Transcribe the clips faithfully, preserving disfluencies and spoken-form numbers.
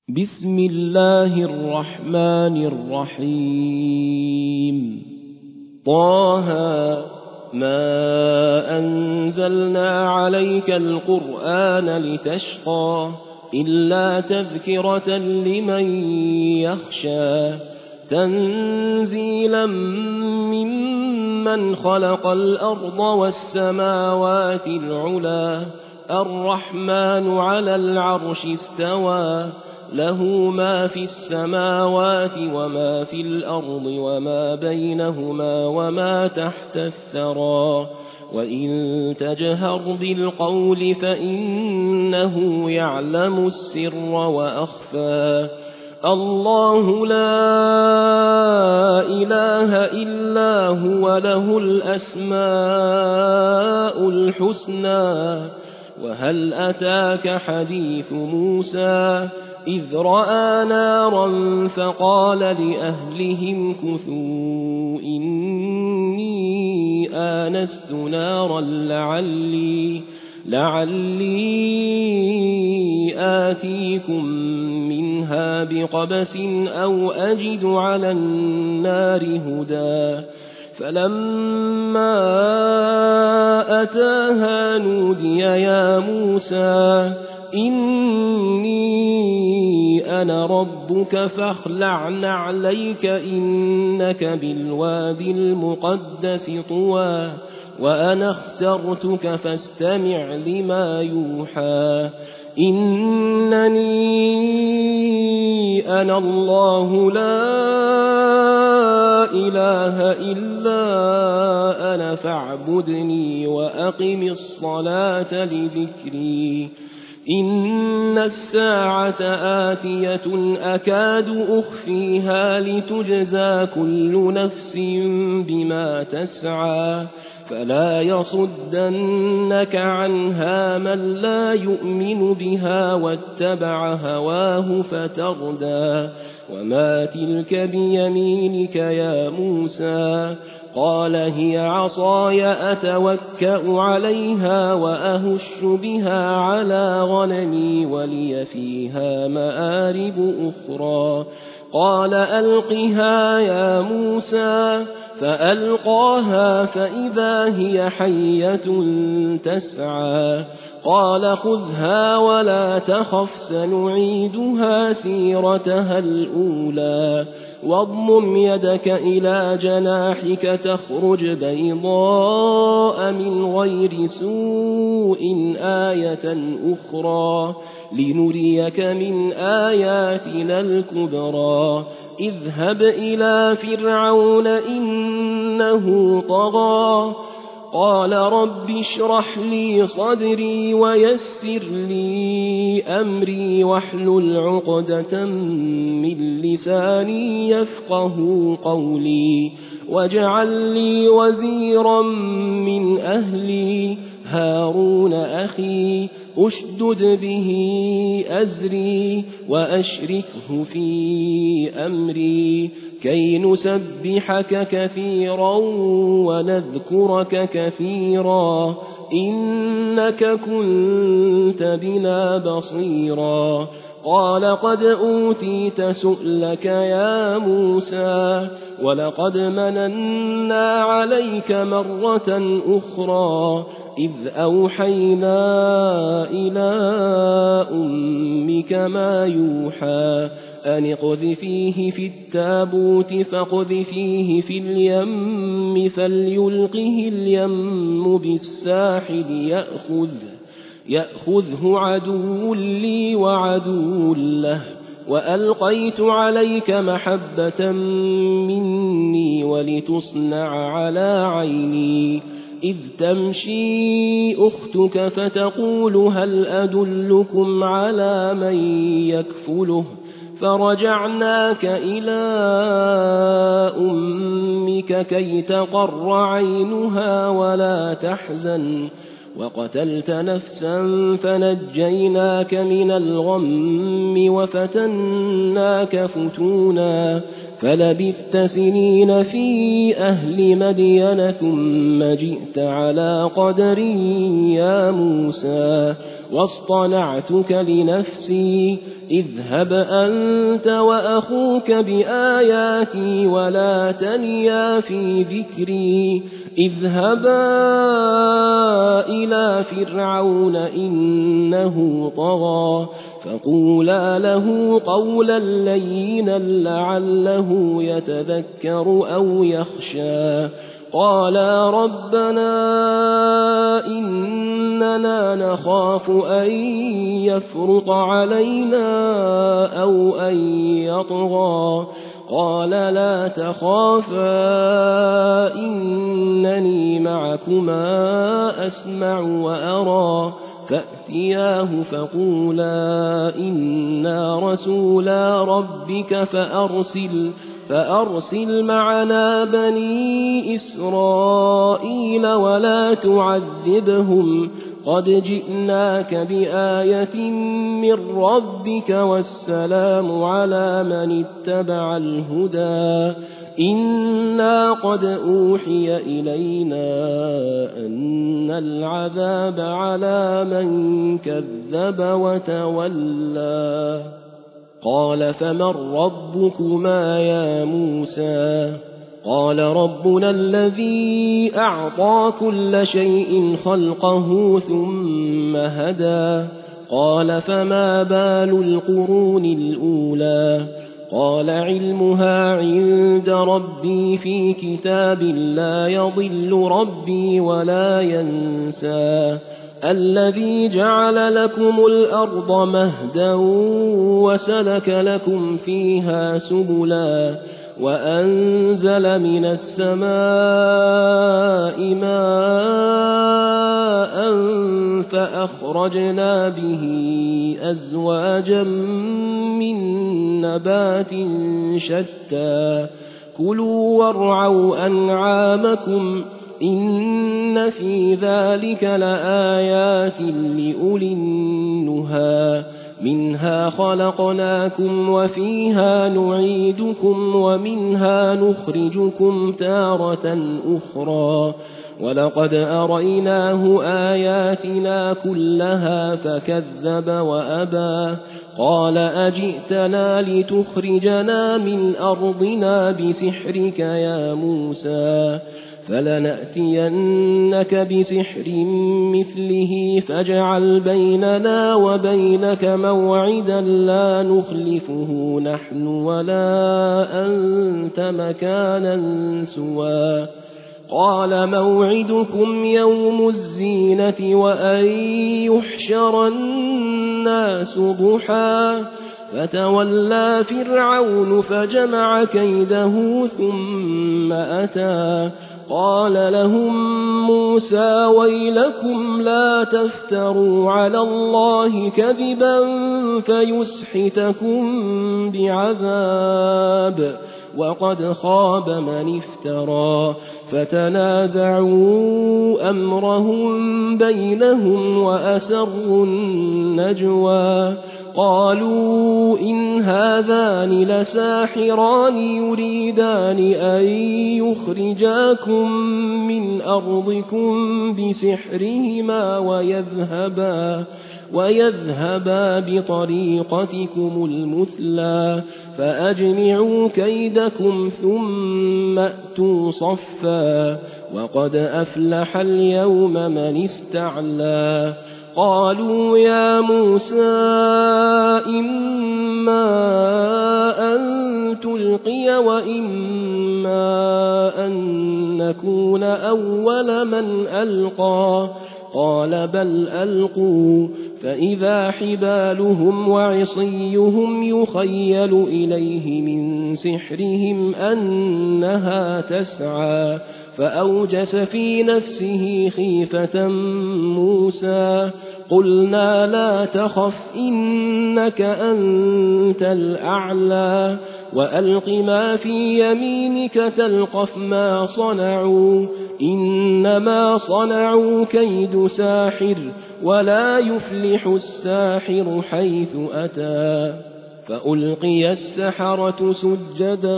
بسم الله الرحمن الرحيم طه ما أنزلنا عليك القرآن لتشقى إلا تذكرة لمن يخشى تنزيلا ممن خلق الأرض والسماوات العلا الرحمن على العرش استوى له ما في السماوات وما في الأرض وما بينهما وما تحت الثرى وإن تجهر بالقول فإنه يعلم السر وأخفى الله لا إله إلا هو له الأسماء الحسنى وهل أتاك حديث موسى إذ رأى نارا فقال لأهلهم كثوا إني آنست نارا لعلي, لعلي آتيكم منها بقبس أو أجد على النار هدى فلما أتاها نودي يا موسى إني أنا ربك فاخلع نعليك إنك بالوادي المقدس طوى وأنا اخترتك فاستمع لما يوحى إنني أنا الله لا إله إلا أنا فاعبدني وأقم الصلاة لذكري إن الساعة آتية أكاد أخفيها لتجزى كل نفس بما تسعى فلا يصدنك عنها من لا يؤمن بها واتبع هواه فتردى وما تلك بيمينك يا موسى قال هي عصاي أتوكأ عليها وأهش بها على غنمي ولي فيها مآرب أخرى قال ألقها يا موسى فألقاها فإذا هي حية تسعى قال خذها ولا تخف سنعيدها سيرتها الأولى واضمم يدك إلى جناحك تخرج بيضاء من غير سوء آية أخرى لنريك من آياتنا الكبرى اذهب إلى فرعون إنه طغى قال رب اشرح لي صدري ويسر لي أمري واحلل عقدة من لساني يفقه قولي واجعل لي وزيرا من أهلي هارون أخي أشدد به أزري وأشركه في أمري كي نسبحك كثيرا ونذكرك كثيرا إنك كنت بنا بصيرا قال قد أوتيت سؤلك يا موسى ولقد مننا عليك مرة أخرى إذ أوحينا إلى أمك ما يوحى أن اقذفيه في التابوت فاقذفيه في اليم فليلقه اليم بالساحل يأخذه, يأخذه عدو لي وعدو له وألقيت عليك محبة مني ولتصنع على عيني إذ تمشي أختك فتقول هل أدلكم على من يكفله فرجعناك إلى أمك كي تقر عينها ولا تحزن وقتلت نفسا فنجيناك من الغم وفتناك فتونا فلبثت سنين في أهل مدين ثم جئت على قدر يا موسى واصطنعتك لنفسي اذهب أنت وأخوك بآياتي ولا تنيا في ذكري اذهبا إلى فرعون إنه طغى فقولا له قولا لينا لعله يتذكر أو يخشى قالا ربنا إننا نخاف أن يفرط علينا أو أن يطغى قال لا تخافا إنني معكما أسمع وأرى فأتياه فقولا إنا رسولا ربك فأرسل فأرسل معنا بني إسرائيل ولا تعذبهم قد جئناك بآية من ربك والسلام على من اتبع الهدى إنا قد أوحي إلينا أن العذاب على من كذب وتولى قال فمن ربكما يا موسى قال ربنا الذي أعطى كل شيء خلقه ثم هدى قال فما بال القرون الأولى قال علمها عند ربي في كتاب لا يضل ربي ولا ينسى الذي جعل لكم الأرض مهدا وسلك لكم فيها سبلا وأنزل من السماء ماء فأخرجنا به أزواجا من نبات شتى كلوا وارعوا أنعامكم إن في ذلك لآيات لأولي النهى منها خلقناكم وفيها نعيدكم ومنها نخرجكم تارة أخرى ولقد أريناه آياتنا كلها فكذب وأبى قال أجئتنا لتخرجنا من أرضنا بسحرك يا موسى فلنأتينك بسحر مثله فاجعل بيننا وبينك موعدا لا نخلفه نحن ولا أنت مكانا سوى قال موعدكم يوم الزينة وأن يحشر الناس ضحى فتولى فرعون فجمع كيده ثم أتى قال لهم موسى ويلكم لا تفتروا على الله كذبا فيسحتكم بعذاب وقد خاب من افترى فتنازعوا أمرهم بينهم وأسروا النجوى قالوا إن هذان لساحران يريدان أن يخرجاكم من أرضكم بسحرهما ويذهبا ويذهبا بطريقتكم المثلى فأجمعوا كيدكم ثم أتوا صفا وقد أفلح اليوم من استعلى قالوا يا موسى إما أن تلقي وإما أن نكون أول من ألقى قال بل ألقوا فإذا حبالهم وعصيهم يخيل إليه من سحرهم أنها تسعى فأوجس في نفسه خيفة موسى قلنا لا تخف إنك أنت الأعلى وألق ما في يمينك تلقف ما صنعوا إنما صنعوا كيد ساحر ولا يفلح الساحر حيث أتى فألقي السحرة سجدا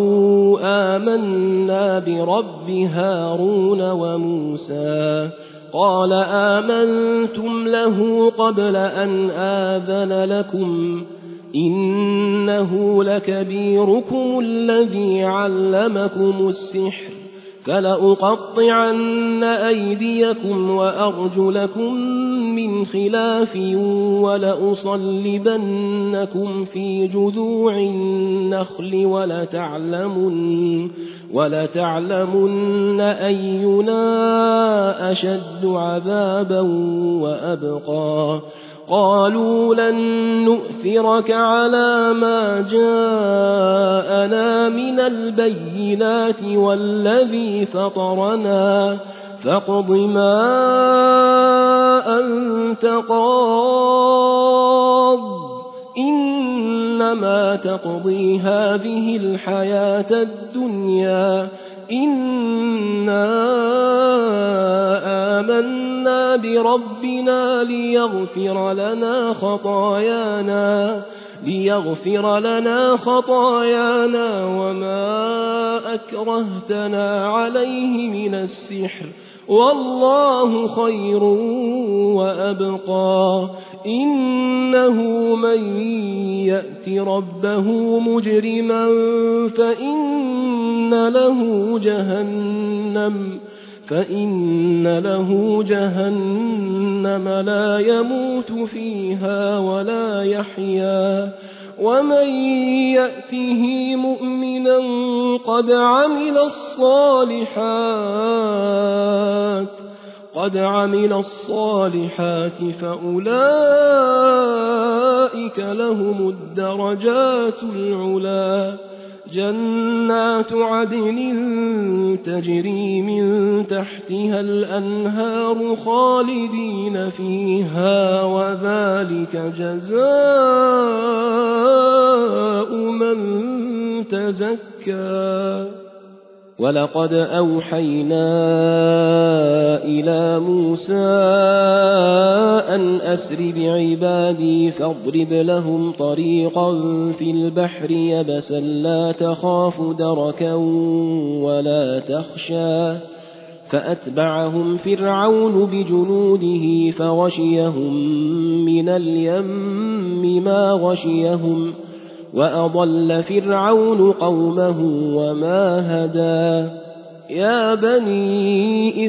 قالوا آمنا برب هارون وموسى قال آمنتم له قبل أن آذن لكم إنه لكبيركم الذي علمكم السحر فلأقطعن أيديكم وأرجلكم من خلاف ولأصلبنكم في جذوع النخل ولتعلمن, ولتعلمن أينا أشد عذابا وأبقى قالوا لن نؤثرك على ما جاءنا من البينات والذي فطرنا فاقض ما أنت قاض إنما تقضي هذه الحياة الدنيا إنا آمنا بربنا ليغفر لنا خطايانا ليغفر لنا خطايانا وما أكرهتنا عليه من السحر والله خير وأبقى إنه من يأت ربه مجرما فإن له جهنم فإن له جهنم لا يموت فيها ولا يحيا ومن يأته مؤمنا قد عمل الصالحات قد عمل الصالحات فأولئك لهم الدرجات العلى جنات عدن تجري من تحتها الأنهار خالدين فيها وذلك جزاء من تزكى ولقد أوحينا إلى موسى أن أسر بعبادي فاضرب لهم طريقا في البحر يبسا لا تخاف دركا ولا تخشى فأتبعهم فرعون بجنوده فغشيهم من اليم ما غشيهم وأضل فرعون قومه وما هدى يا بني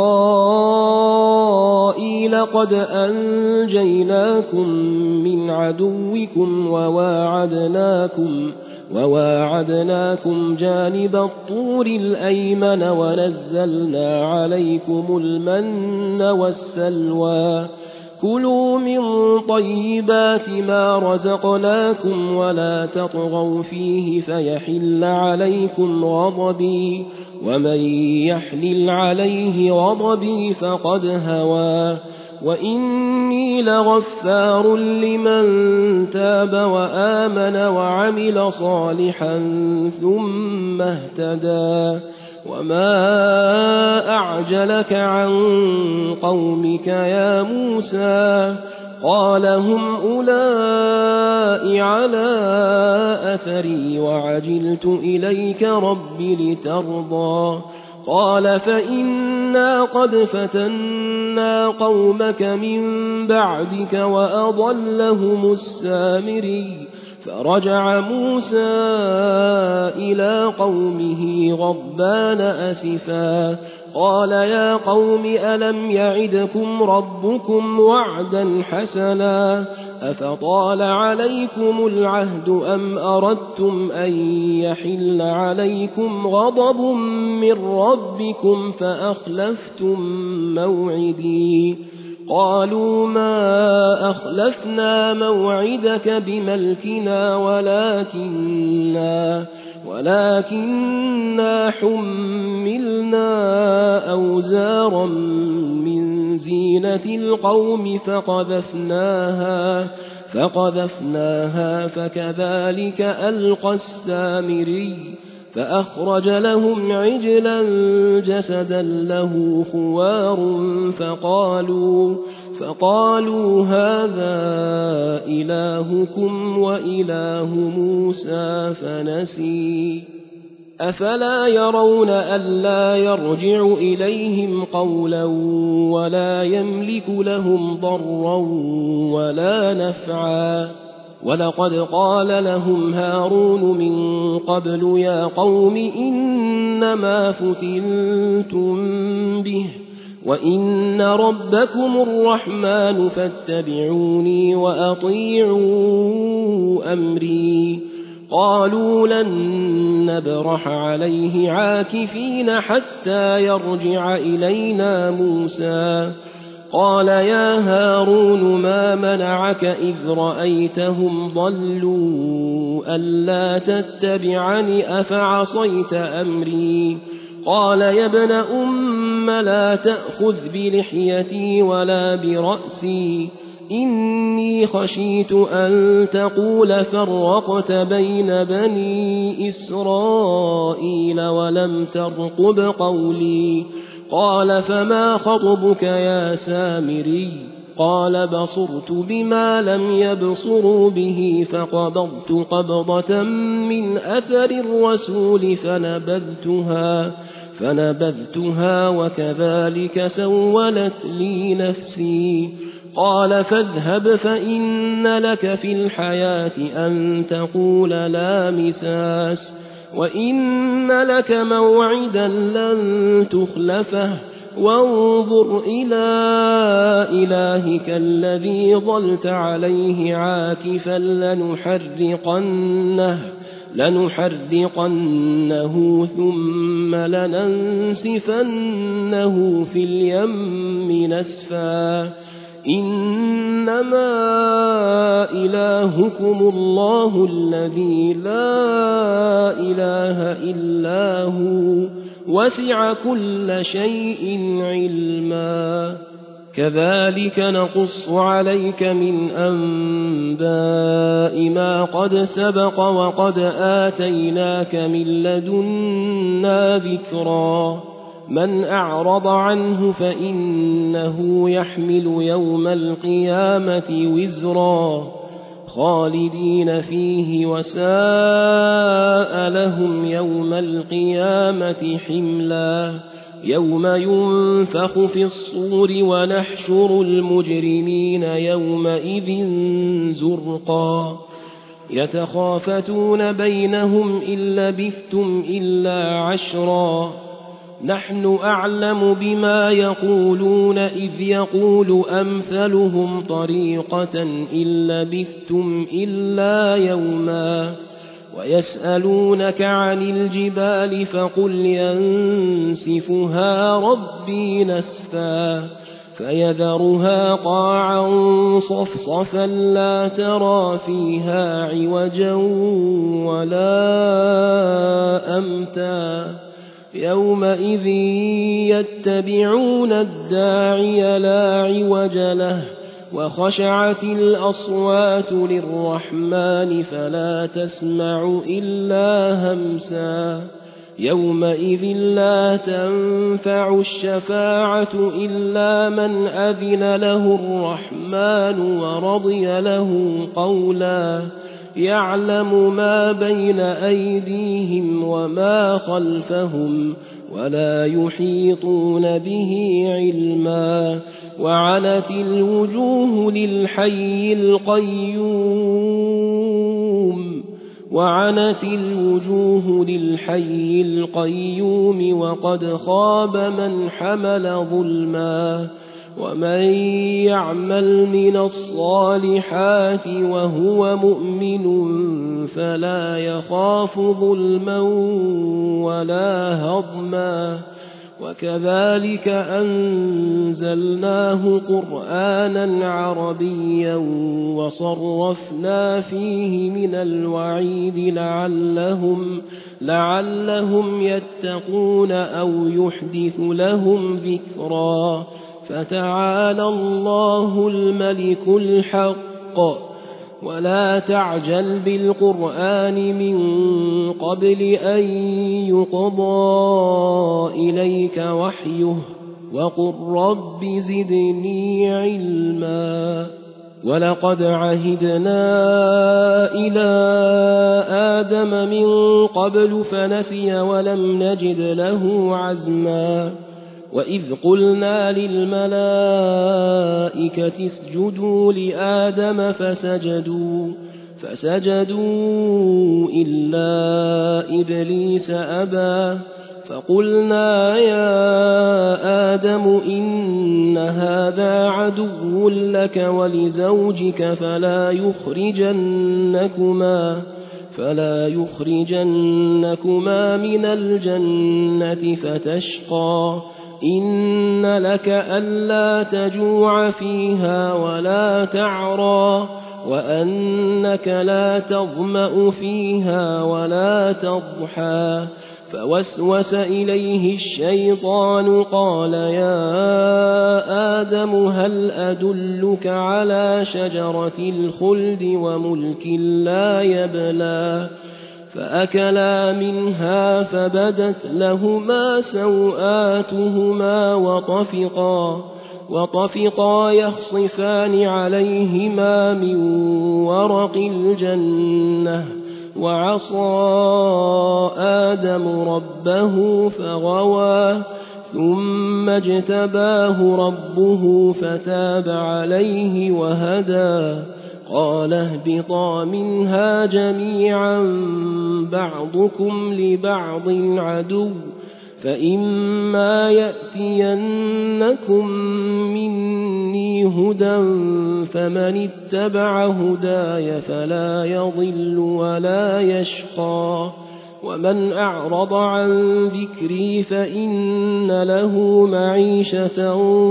إسرائيل قد أنجيناكم من عدوكم وواعدناكم وواعدناكم جانب الطور الأيمن ونزلنا عليكم المن والسلوى كلوا من طيبات ما رزقناكم ولا تطغوا فيه فيحل عليكم غضبي ومن يحلل عليه غضبي فقد هوى وإني لغفار لمن تاب وآمن وعمل صالحا ثم اهتدى وما أعجلك عن قومك يا موسى قال هم أولئك على أثري وعجلت إليك رب لترضى قال فإنا قد فتنا قومك من بعدك وأضلهم السامري فرجع موسى إلى قومه غضبان أسفا قال يا قوم ألم يعدكم ربكم وعدا حسنا أفطال عليكم العهد أم أردتم أن يحل عليكم غضب من ربكم فأخلفتم موعدي قالوا ما أخلفنا موعدك بملكنا ولكننا ولكننا حملنا أوزارا من زينة القوم فقذفناها فقذفناها فكذلك ألقى السامري فأخرج لهم عجلا جسدا له خوار فقالوا, فقالوا هذا إلهكم وإله موسى فنسي أفلا يرون ألا يرجع إليهم قولا ولا يملك لهم ضرا ولا نفعا ولقد قال لهم هارون من قبل يا قوم إنما فتنتم به وإن ربكم الرحمن فاتبعوني وأطيعوا أمري قالوا لن نبرح عليه عاكفين حتى يرجع إلينا موسى قال يا هارون ما منعك إذ رأيتهم ضلوا ألا تتبعني أفعصيت أمري قال يا ابن أم لا تأخذ بلحيتي ولا برأسي إني خشيت أن تقول فرقت بين بني إسرائيل ولم ترقب قولي قال فما خطبك يا سامري قال بصرت بما لم يبصروا به فقبضت قبضة من أثر الرسول فنبذتها فنبذتها وكذلك سولت لي نفسي قال فاذهب فإن لك في الحياة أن تقول لا مساس وإن لك موعدا لن تخلفه وانظر إلى إلهك الذي ظلت عليه عاكفا لنحرقنه لنحرقنه ثم لننسفنه في اليم نسفا إنما إلهكم الله الذي لا إله إلا هو وسع كل شيء علما كذلك نقص عليك من أنباء ما قد سبق وقد آتيناك من لدنا ذكرا من أعرض عنه فإنه يحمل يوم القيامة وزرا خالدين فيه وساء لهم يوم القيامة حملا يوم ينفخ في الصور ونحشر المجرمين يومئذ زرقا يتخافتون بينهم إن لبثتم إلا عشرا نحن أعلم بما يقولون إذ يقول أمثلهم طريقة إن لبثتم إلا يوما ويسألونك عن الجبال فقل ينسفها ربي نسفا فيذرها قاعا صفصفا لا ترى فيها عوجا ولا أمتا يومئذ يتبعون الداعي لا عوج له وخشعت الأصوات للرحمن فلا تسمع إلا همسا يومئذ لا تنفع الشفاعة إلا من أذن له الرحمن ورضي له قولا يعلم ما بين أيديهم وما خلفهم ولا يحيطون به علما وعنت الوجوه للحي القيوم وعنت الوجوه للحي القيوم وقد خاب من حمل ظلما ومن يعمل من الصالحات وهو مؤمن فلا يخاف ظلما ولا هضما وكذلك أنزلناه قرآنا عربيا وصرفنا فيه من الوعيد لعلهم, لعلهم يتقون أو يحدث لهم ذكرا فتعالى الله الملك الحق ولا تعجل بالقرآن من قبل أن يقضى إليك وحيه وقل رب زدني علما ولقد عهدنا إلى آدم من قبل فنسي ولم نجد له عزما وإذ قلنا للملائكة اسجدوا لآدم فسجدوا فسجدوا إلا إبليس أبى فقلنا يا آدم إن هذا عدو لك ولزوجك فلا يخرجنكما فلا يخرجنكما من الجنة فتشقى إن لك ألا تجوع فيها ولا تعرى وأنك لا تظمأ فيها ولا تضحى فوسوس إليه الشيطان قال يا آدم هل أدلك على شجرة الخلد وملك لا يبلى فأكلا منها فبدت لهما سوآتهما وطفقا وطفقا يخصفان عليهما من ورق الجنة وعصى آدم ربه فغوى ثم اجتباه ربه فتاب عليه وهدى قال اهبطا منها جميعا بعضكم لبعض عدو فإما يأتينكم مني هدى فمن اتبع هداي فلا يضل ولا يشقى ومن أعرض عن ذكري فإن له معيشة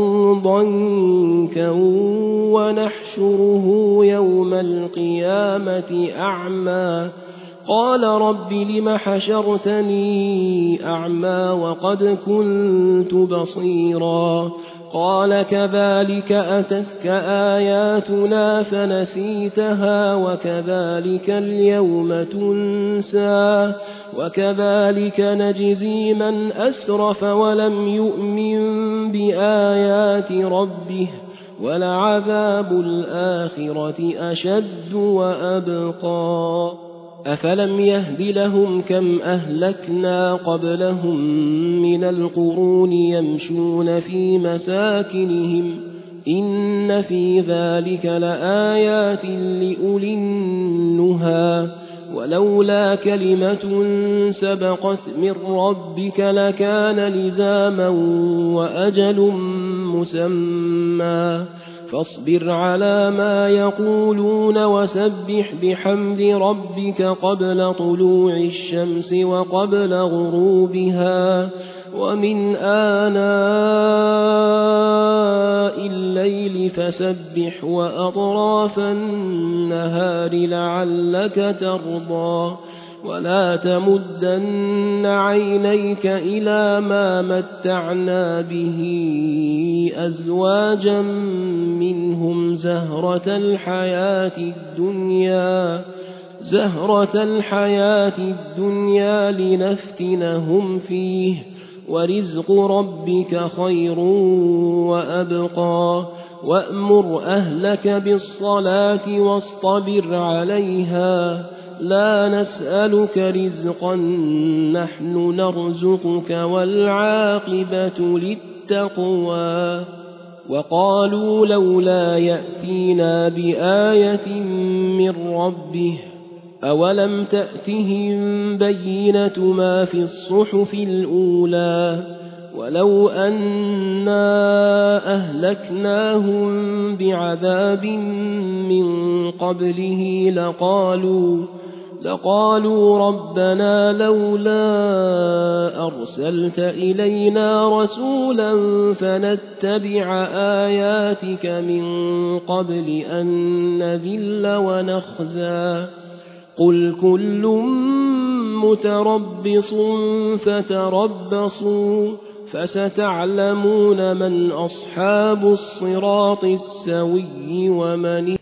ضنكا ونحشره يوم القيامة أعمى قال رب لم حشرتني أعمى وقد كنت بصيرا قال كذلك أتتك آياتنا فنسيتها وكذلك اليوم تنسى وكذلك نجزي من أسرف ولم يؤمن بآيات ربه ولعذاب الآخرة أشد وأبقى أفلم يهد لهم كم أهلكنا قبلهم من القرون يمشون في مساكنهم إن في ذلك لآيات لأولي النهى ولولا كلمة سبقت من ربك لكان لزاما وأجل مسمى فاصبر على ما يقولون وسبح بحمد ربك قبل طلوع الشمس وقبل غروبها ومن آناء الليل فسبح وأطراف النهار لعلك ترضى ولا تمدن عينيك إلى ما متعنا به أزواجا منهم زهرة الحياة الدنيا زهرة الحياة الدنيا لنفتنهم فيه ورزق ربك خير وأبقى وأمر أهلك بالصلاة واصطبر عليها لا نسألك رزقا نحن نرزقك والعاقبة للتقوى وقالوا لولا يأتينا بآية من ربه أولم تأتهم بينة ما في الصحف الأولى ولو أنا أهلكناهم بعذاب من قبله لقالوا لقالوا ربنا لولا أرسلت إلينا رسولا فنتبع آياتك من قبل أن نذل ونخزى قل كل متربص فتربصوا فستعلمون من أصحاب الصراط السوي ومن